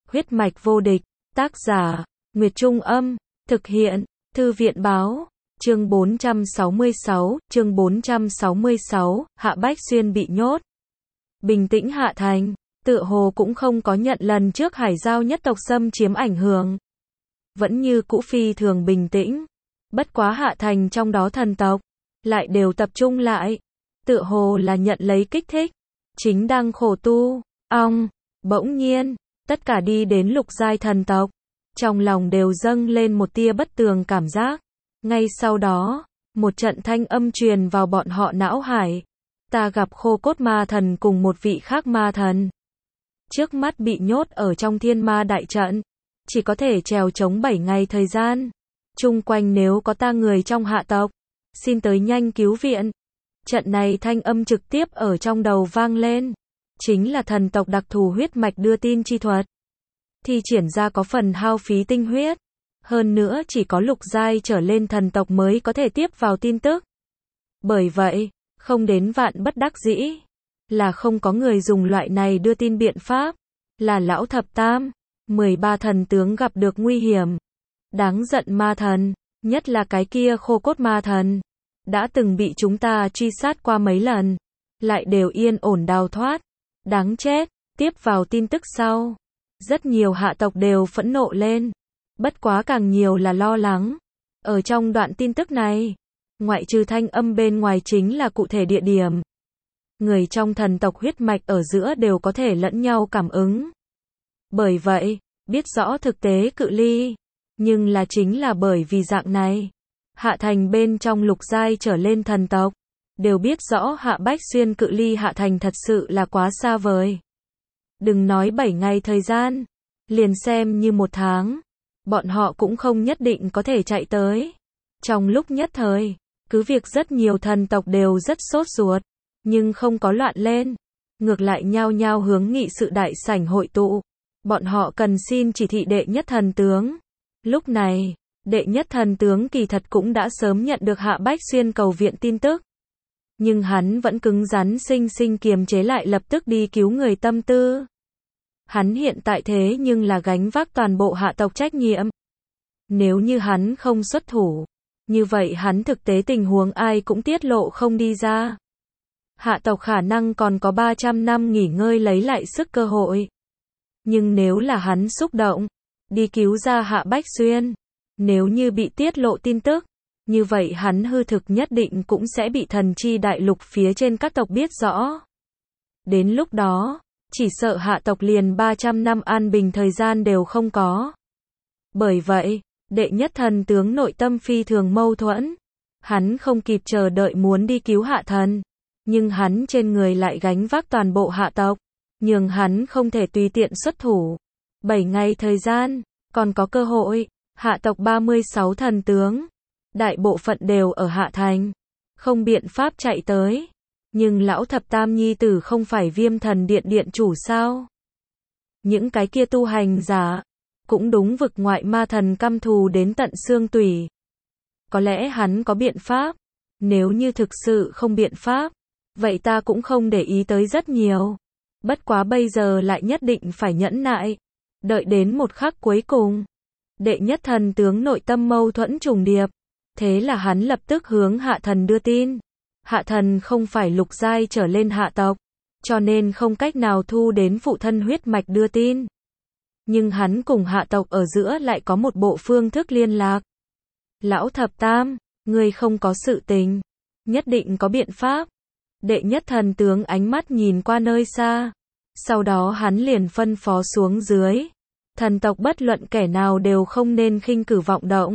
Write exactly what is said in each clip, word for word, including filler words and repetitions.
Huyết mạch vô địch, tác giả, Nguyệt Trung Âm, thực hiện, Thư viện Báo, chương bốn trăm sáu mươi sáu, chương bốn trăm sáu mươi sáu, Hạ Bách Xuyên bị nhốt. Bình tĩnh Hạ Thành, tựa hồ cũng không có nhận lần trước Hải Giao nhất tộc xâm chiếm ảnh hưởng. Vẫn như cũ phi thường bình tĩnh. Bất quá Hạ Thành trong đó thần tộc, lại đều tập trung lại. Tựa hồ là nhận lấy kích thích. Chính đang khổ tu, ong, bỗng nhiên, tất cả đi đến lục giai thần tộc. Trong lòng đều dâng lên một tia bất tường cảm giác. Ngay sau đó, một trận thanh âm truyền vào bọn họ não hải. Ta gặp khô cốt ma thần cùng một vị khác ma thần. Trước mắt bị nhốt ở trong thiên ma đại trận. Chỉ có thể trèo chống bảy ngày thời gian. Chung quanh nếu có ta người trong hạ tộc, xin tới nhanh cứu viện. Trận này thanh âm trực tiếp ở trong đầu vang lên. Chính là thần tộc đặc thù huyết mạch đưa tin chi thuật. Thi triển ra có phần hao phí tinh huyết. Hơn nữa chỉ có lục giai trở lên thần tộc mới có thể tiếp vào tin tức. Bởi vậy, không đến vạn bất đắc dĩ. Là không có người dùng loại này đưa tin biện pháp. Là lão thập tam. mười ba thần tướng gặp được nguy hiểm. Đáng giận ma thần. Nhất là cái kia khô cốt ma thần. Đã từng bị chúng ta truy sát qua mấy lần. Lại đều yên ổn đào thoát. Đáng chết. Tiếp vào tin tức sau. Rất nhiều hạ tộc đều phẫn nộ lên. Bất quá càng nhiều là lo lắng. Ở trong đoạn tin tức này, ngoại trừ thanh âm bên ngoài chính là cụ thể địa điểm. Người trong thần tộc huyết mạch ở giữa đều có thể lẫn nhau cảm ứng. Bởi vậy, biết rõ thực tế cự ly. Nhưng là chính là bởi vì dạng này. Hạ Thành bên trong lục giai trở lên thần tộc. Đều biết rõ Hạ Bách Xuyên cự ly Hạ Thành thật sự là quá xa vời. Đừng nói bảy ngày thời gian. Liền xem như một tháng. Bọn họ cũng không nhất định có thể chạy tới. Trong lúc nhất thời, cứ việc rất nhiều thần tộc đều rất sốt ruột. Nhưng không có loạn lên. Ngược lại nhao nhao hướng nghị sự đại sảnh hội tụ. Bọn họ cần xin chỉ thị đệ nhất thần tướng. Lúc này, đệ nhất thần tướng kỳ thật cũng đã sớm nhận được Hạ Bách Xuyên cầu viện tin tức. Nhưng hắn vẫn cứng rắn sinh sinh kiềm chế lại lập tức đi cứu người tâm tư. Hắn hiện tại thế nhưng là gánh vác toàn bộ hạ tộc trách nhiệm. Nếu như hắn không xuất thủ, như vậy hắn thực tế tình huống ai cũng tiết lộ không đi ra. Hạ tộc khả năng còn có ba trăm năm nghỉ ngơi lấy lại sức cơ hội. Nhưng nếu là hắn xúc động, đi cứu ra Hạ Bách Xuyên, nếu như bị tiết lộ tin tức, như vậy hắn hư thực nhất định cũng sẽ bị thần chi đại lục phía trên các tộc biết rõ. Đến lúc đó, chỉ sợ hạ tộc liền ba trăm năm an bình thời gian đều không có. Bởi vậy, đệ nhất thần tướng nội tâm phi thường mâu thuẫn. Hắn không kịp chờ đợi muốn đi cứu hạ thần. Nhưng hắn trên người lại gánh vác toàn bộ hạ tộc. Nhưng hắn không thể tùy tiện xuất thủ. bảy ngày thời gian, còn có cơ hội. Hạ tộc ba mươi sáu thần tướng. Đại bộ phận đều ở Hạ Thành. Không biện pháp chạy tới. Nhưng lão thập tam nhi tử không phải Viêm Thần Điện điện chủ sao? Những cái kia tu hành giả, cũng đúng vực ngoại ma thần căm thù đến tận xương tủy. Có lẽ hắn có biện pháp. Nếu như thực sự không biện pháp, vậy ta cũng không để ý tới rất nhiều. Bất quá bây giờ lại nhất định phải nhẫn nại. Đợi đến một khắc cuối cùng. Đệ nhất thần tướng nội tâm mâu thuẫn trùng điệp. Thế là hắn lập tức hướng hạ thần đưa tin. Hạ thần không phải lục giai trở lên hạ tộc, cho nên không cách nào thu đến phụ thân huyết mạch đưa tin. Nhưng hắn cùng hạ tộc ở giữa lại có một bộ phương thức liên lạc. Lão thập tam, ngươi không có sự tình, nhất định có biện pháp. Đệ nhất thần tướng ánh mắt nhìn qua nơi xa. Sau đó hắn liền phân phó xuống dưới. Thần tộc bất luận kẻ nào đều không nên khinh cử vọng động.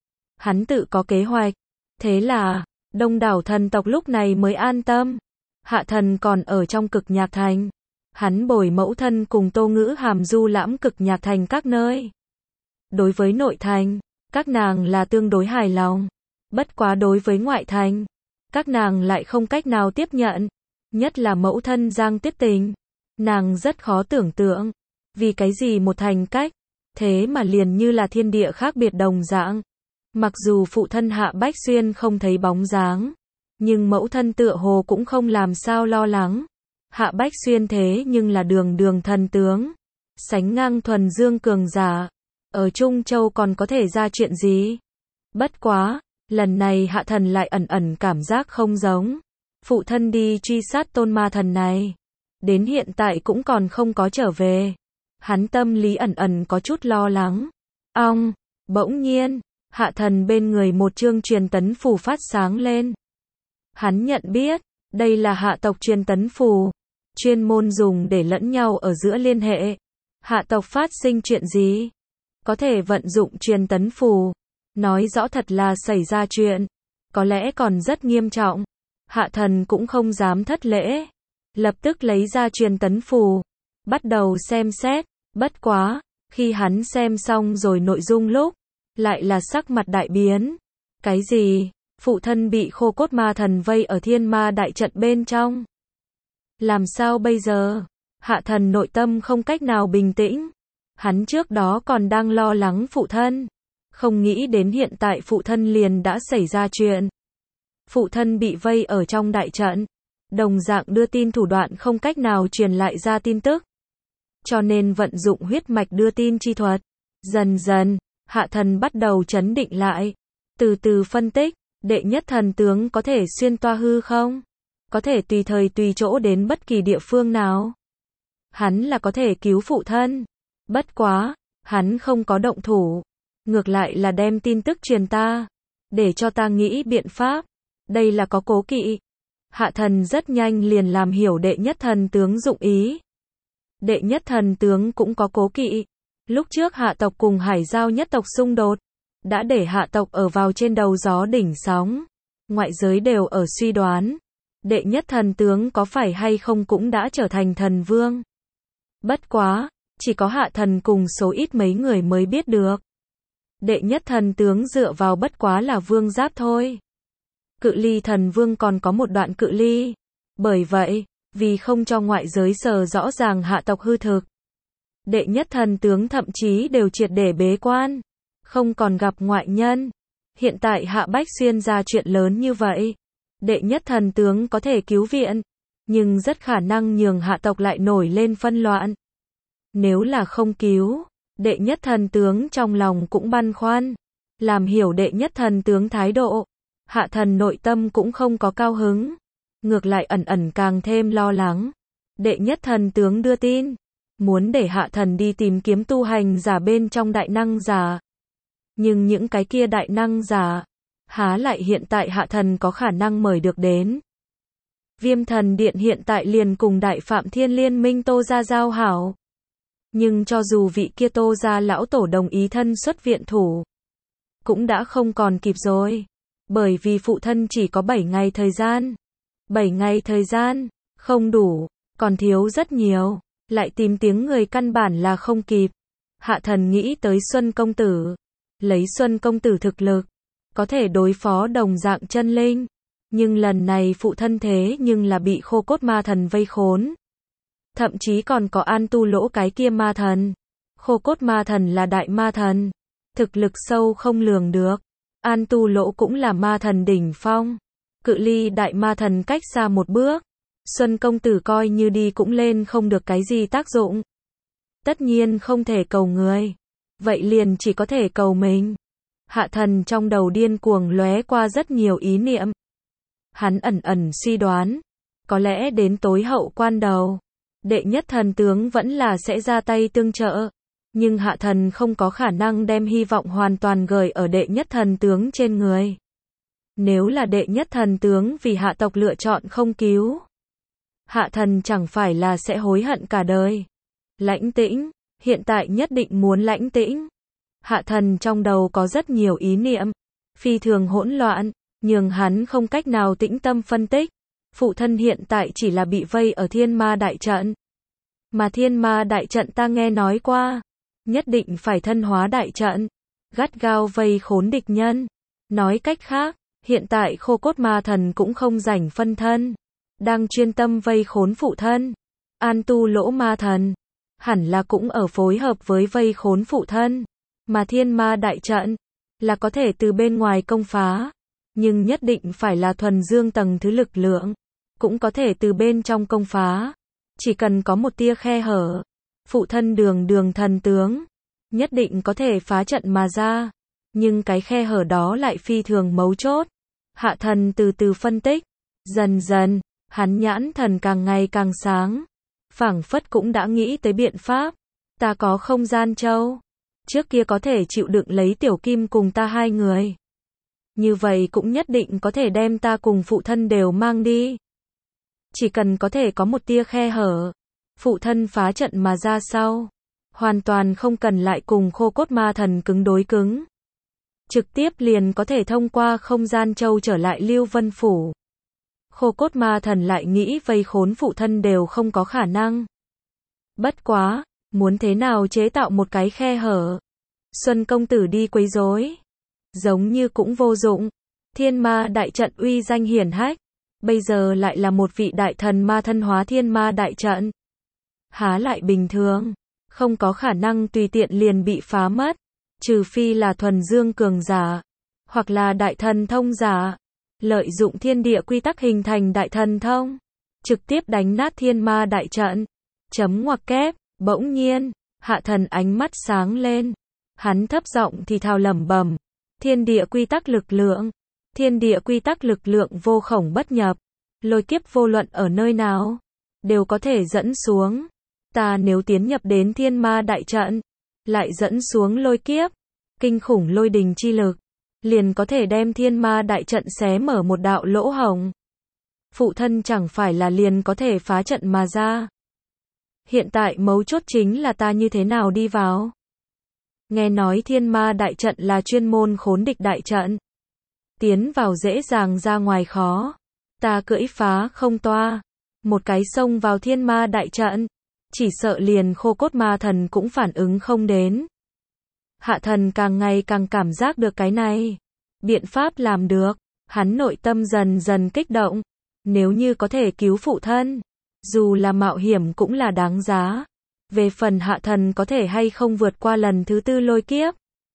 Hắn tự có kế hoạch. Thế là, đông đảo thần tộc lúc này mới an tâm. Hạ thần còn ở trong cực nhạc thành. Hắn bồi mẫu thân cùng Tô Ngữ Hàm du lãm cực nhạc thành các nơi. Đối với nội thành, các nàng là tương đối hài lòng. Bất quá đối với ngoại thành, các nàng lại không cách nào tiếp nhận. Nhất là mẫu thân Giang Tiết Tình. Nàng rất khó tưởng tượng. Vì cái gì một thành cách, thế mà liền như là thiên địa khác biệt đồng dạng. Mặc dù phụ thân Hạ Bách Xuyên không thấy bóng dáng, nhưng mẫu thân tựa hồ cũng không làm sao lo lắng. Hạ Bách Xuyên thế nhưng là đường đường thần tướng. sánh ngang thuần dương cường giả. Ở Trung Châu còn có thể ra chuyện gì? Bất quá, lần này Hạ Thần lại ẩn ẩn cảm giác không giống. Phụ thân đi truy sát tôn ma thần này, đến hiện tại cũng còn không có trở về. Hắn tâm lý ẩn ẩn có chút lo lắng. Ong, bỗng nhiên, Hạ Thần bên người một chương truyền tấn phù phát sáng lên. Hắn nhận biết, đây là hạ tộc truyền tấn phù, chuyên môn dùng để lẫn nhau ở giữa liên hệ. Hạ tộc phát sinh chuyện gì? Có thể vận dụng truyền tấn phù, nói rõ thật là xảy ra chuyện, có lẽ còn rất nghiêm trọng. Hạ Thần cũng không dám thất lễ, lập tức lấy ra truyền tấn phù, bắt đầu xem xét. Bất quá, khi hắn xem xong rồi nội dung lúc, lại là sắc mặt đại biến. Cái gì? Phụ thân bị khô cốt ma thần vây ở thiên ma đại trận bên trong. Làm sao bây giờ? Hạ Thần nội tâm không cách nào bình tĩnh. Hắn trước đó còn đang lo lắng phụ thân, không nghĩ đến hiện tại phụ thân liền đã xảy ra chuyện. Phụ thân bị vây ở trong đại trận, đồng dạng đưa tin thủ đoạn không cách nào truyền lại ra tin tức, cho nên vận dụng huyết mạch đưa tin chi thuật. Dần dần, Hạ Thần bắt đầu trấn định lại, từ từ phân tích. Đệ nhất thần tướng có thể xuyên toa hư không? Có thể tùy thời tùy chỗ đến bất kỳ địa phương nào. Hắn là có thể cứu phụ thân. Bất quá, hắn không có động thủ, ngược lại là đem tin tức truyền ta, để cho ta nghĩ biện pháp. Đây là có cố kỵ. Hạ Thần rất nhanh liền làm hiểu đệ nhất thần tướng dụng ý. Đệ nhất thần tướng cũng có cố kỵ. Lúc trước hạ tộc cùng Hải Giao nhất tộc xung đột, đã để hạ tộc ở vào trên đầu gió đỉnh sóng. Ngoại giới đều ở suy đoán, đệ nhất thần tướng có phải hay không cũng đã trở thành thần vương. Bất quá, chỉ có Hạ Thần cùng số ít mấy người mới biết được. Đệ nhất thần tướng dựa vào bất quá là vương giáp thôi. Cự ly thần vương còn có một đoạn cự ly. Bởi vậy, vì không cho ngoại giới sờ rõ ràng hạ tộc hư thực, đệ nhất thần tướng thậm chí đều triệt để bế quan, không còn gặp ngoại nhân. Hiện tại Hạ Bách Xuyên ra chuyện lớn như vậy, đệ nhất thần tướng có thể cứu viện, nhưng rất khả năng nhường hạ tộc lại nổi lên phân loạn. Nếu là không cứu, đệ nhất thần tướng trong lòng cũng băn khoăn. Làm hiểu đệ nhất thần tướng thái độ, Hạ Thần nội tâm cũng không có cao hứng, ngược lại ẩn ẩn càng thêm lo lắng. Đệ nhất thần tướng đưa tin, muốn để Hạ Thần đi tìm kiếm tu hành giả bên trong đại năng giả. Nhưng những cái kia đại năng giả, há lại hiện tại Hạ Thần có khả năng mời được đến. Viêm Thần Điện hiện tại liền cùng Đại Phạm Thiên Liên minh Tô gia giao hảo. Nhưng cho dù vị kia Tô gia lão tổ đồng ý thân xuất viện thủ, cũng đã không còn kịp rồi. Bởi vì phụ thân chỉ có bảy ngày thời gian. bảy ngày thời gian, không đủ, còn thiếu rất nhiều. Lại tìm tiếng người căn bản là không kịp. Hạ Thần nghĩ tới Xuân Công Tử. Lấy Xuân Công Tử thực lực, có thể đối phó đồng dạng chân linh. Nhưng lần này phụ thân thế nhưng là bị khô cốt ma thần vây khốn. Thậm chí còn có An Tu Lỗ cái kia ma thần. Khô cốt ma thần là đại ma thần, thực lực sâu không lường được. An Tu Lỗ cũng là ma thần đỉnh phong, cự ly đại ma thần cách xa một bước. Xuân Công Tử coi như đi cũng lên không được cái gì tác dụng. Tất nhiên không thể cầu người, vậy liền chỉ có thể cầu mình. Hạ Thần trong đầu điên cuồng lóe qua rất nhiều ý niệm. Hắn ẩn ẩn suy đoán, có lẽ đến tối hậu quan đầu, đệ nhất thần tướng vẫn là sẽ ra tay tương trợ. Nhưng Hạ Thần không có khả năng đem hy vọng hoàn toàn gửi ở đệ nhất thần tướng trên người. Nếu là đệ nhất thần tướng vì hạ tộc lựa chọn không cứu, Hạ Thần chẳng phải là sẽ hối hận cả đời. Lãnh tĩnh, hiện tại nhất định muốn lãnh tĩnh. Hạ Thần trong đầu có rất nhiều ý niệm, phi thường hỗn loạn, nhường hắn không cách nào tĩnh tâm phân tích. Phụ thân hiện tại chỉ là bị vây ở thiên ma đại trận. Mà thiên ma đại trận ta nghe nói qua, nhất định phải thân hóa đại trận, gắt gao vây khốn địch nhân. Nói cách khác, hiện tại khô cốt ma thần cũng không rảnh phân thân, đang chuyên tâm vây khốn phụ thân. An Tu Lỗ ma thần, hẳn là cũng ở phối hợp với vây khốn phụ thân. Mà thiên ma đại trận, là có thể từ bên ngoài công phá, nhưng nhất định phải là thuần dương tầng thứ lực lượng, cũng có thể từ bên trong công phá. Chỉ cần có một tia khe hở, Phụ thân đường đường thần tướng, nhất định có thể phá trận mà ra. Nhưng cái khe hở đó lại phi thường mấu chốt. Hạ thần từ từ phân tích. Dần dần, hắn nhãn thần càng ngày càng sáng. Phảng phất cũng đã nghĩ tới biện pháp. Ta có không gian châu. Trước kia có thể chịu đựng lấy tiểu kim cùng ta hai người. Như vậy cũng nhất định có thể đem ta cùng phụ thân đều mang đi. Chỉ cần có thể có một tia khe hở. Phụ thân phá trận mà ra sau. Hoàn toàn không cần lại cùng khô cốt ma thần cứng đối cứng. Trực tiếp liền có thể thông qua không gian châu trở lại Lưu Vân Phủ. Khô cốt ma thần lại nghĩ vây khốn phụ thân đều không có khả năng. Bất quá, muốn thế nào chế tạo một cái khe hở. Xuân công tử đi quấy rối, giống như cũng vô dụng. Thiên ma đại trận uy danh hiển hách, bây giờ lại là một vị đại thần ma thân hóa thiên ma đại trận. Há lại bình thường, không có khả năng tùy tiện liền bị phá mất, trừ phi là thuần dương cường giả, hoặc là đại thần thông giả, lợi dụng thiên địa quy tắc hình thành đại thần thông, trực tiếp đánh nát thiên ma đại trận. Chấm ngoặc kép, bỗng nhiên, hạ thần ánh mắt sáng lên. Hắn thấp giọng thì thào lẩm bẩm, thiên địa quy tắc lực lượng, thiên địa quy tắc lực lượng vô khổng bất nhập, lôi kiếp vô luận ở nơi nào, đều có thể dẫn xuống. Ta nếu tiến nhập đến thiên ma đại trận, lại dẫn xuống lôi kiếp, kinh khủng lôi đình chi lực, liền có thể đem thiên ma đại trận xé mở một đạo lỗ hổng. Phụ thân chẳng phải là liền có thể phá trận mà ra. Hiện tại mấu chốt chính là ta như thế nào đi vào. Nghe nói thiên ma đại trận là chuyên môn khốn địch đại trận. Tiến vào dễ dàng ra ngoài khó. Ta cưỡi phá không toa. Một cái xông vào thiên ma đại trận. Chỉ sợ liền khô cốt ma thần cũng phản ứng không đến. Hạ thần càng ngày càng cảm giác được cái này. Biện pháp làm được. Hắn nội tâm dần dần kích động. Nếu như có thể cứu phụ thân. Dù là mạo hiểm cũng là đáng giá. Về phần hạ thần có thể hay không vượt qua lần thứ tư lôi kiếp.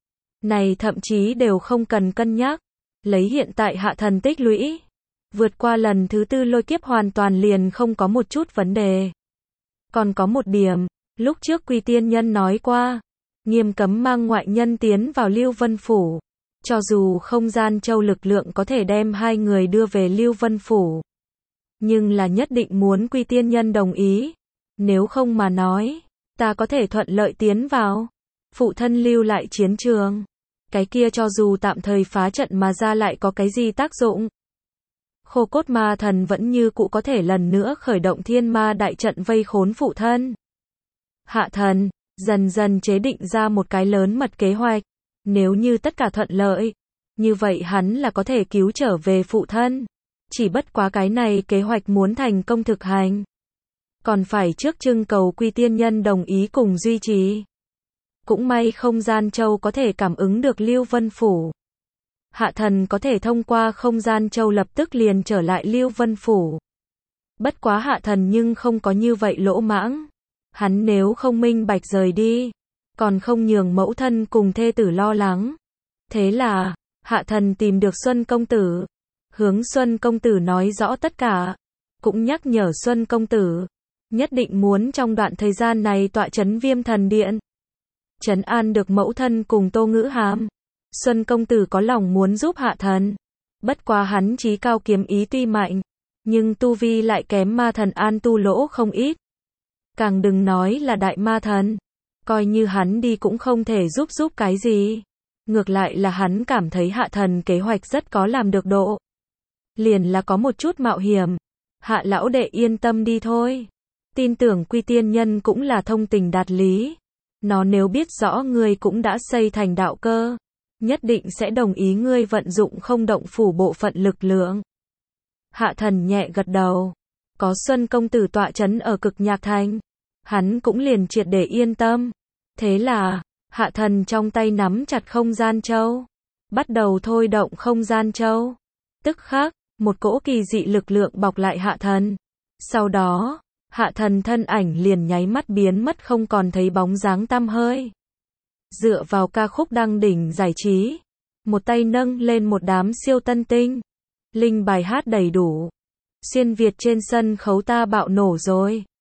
Này thậm chí đều không cần cân nhắc. Lấy hiện tại hạ thần tích lũy. Vượt qua lần thứ tư lôi kiếp hoàn toàn liền không có một chút vấn đề. Còn có một điểm, lúc trước Quy Tiên Nhân nói qua. Nghiêm cấm mang ngoại nhân tiến vào Lưu Vân Phủ. Cho dù không gian châu lực lượng có thể đem hai người đưa về Lưu Vân Phủ. Nhưng là nhất định muốn Quy Tiên Nhân đồng ý. Nếu không mà nói, ta có thể thuận lợi tiến vào. Phụ thân lưu lại chiến trường. Cái kia cho dù tạm thời phá trận mà ra lại có cái gì tác dụng. Khô cốt ma thần vẫn như cũ có thể lần nữa khởi động thiên ma đại trận vây khốn phụ thân. Hạ thần, dần dần chế định ra một cái lớn mật kế hoạch. Nếu như tất cả thuận lợi, như vậy hắn là có thể cứu trở về phụ thân. Chỉ bất quá cái này kế hoạch muốn thành công thực hành. Còn phải trước trưng cầu Quy Tiên Nhân đồng ý cùng duy trì. Cũng may không gian châu có thể cảm ứng được Lưu Vân Phủ. Hạ thần có thể thông qua không gian châu lập tức liền trở lại Lưu Vân Phủ. Bất quá hạ thần nhưng không có như vậy lỗ mãng. Hắn nếu không minh bạch rời đi, còn không nhường mẫu thân cùng thê tử lo lắng. Thế là, hạ thần tìm được Xuân công tử. Hướng Xuân công tử nói rõ tất cả. Cũng nhắc nhở Xuân công tử. Nhất định muốn trong đoạn thời gian này tọa trấn Viêm Thần Điện. Trấn an được mẫu thân cùng Tô Ngữ Hàm. Xuân công tử có lòng muốn giúp hạ thần. Bất quá hắn chí cao kiếm ý tuy mạnh. Nhưng tu vi lại kém ma thần An Tu Lỗ không ít. Càng đừng nói là đại ma thần. Coi như hắn đi cũng không thể giúp giúp cái gì. Ngược lại là hắn cảm thấy hạ thần kế hoạch rất có làm được độ. Liền là có một chút mạo hiểm. Hạ lão đệ yên tâm đi thôi. Tin tưởng Quy Tiên Nhân cũng là thông tình đạt lý. Nó nếu biết rõ ngươi cũng đã xây thành đạo cơ, nhất định sẽ đồng ý ngươi vận dụng không động phủ bộ phận lực lượng. Hạ thần nhẹ gật đầu. Có Xuân công tử tọa trấn ở Cực Nhạc Thành, hắn cũng liền triệt để yên tâm. Thế là, hạ thần trong tay nắm chặt không gian châu, bắt đầu thôi động không gian châu. Tức khắc, một cỗ kỳ dị lực lượng bọc lại hạ thần. Sau đó, hạ thần thân ảnh liền nháy mắt biến mất không còn thấy bóng dáng tăm hơi. Dựa vào ca khúc đăng đỉnh giải trí, một tay nâng lên một đám siêu tân tinh. Linh bài hát đầy đủ. Xuyên Việt trên sân khấu ta bạo nổ rồi.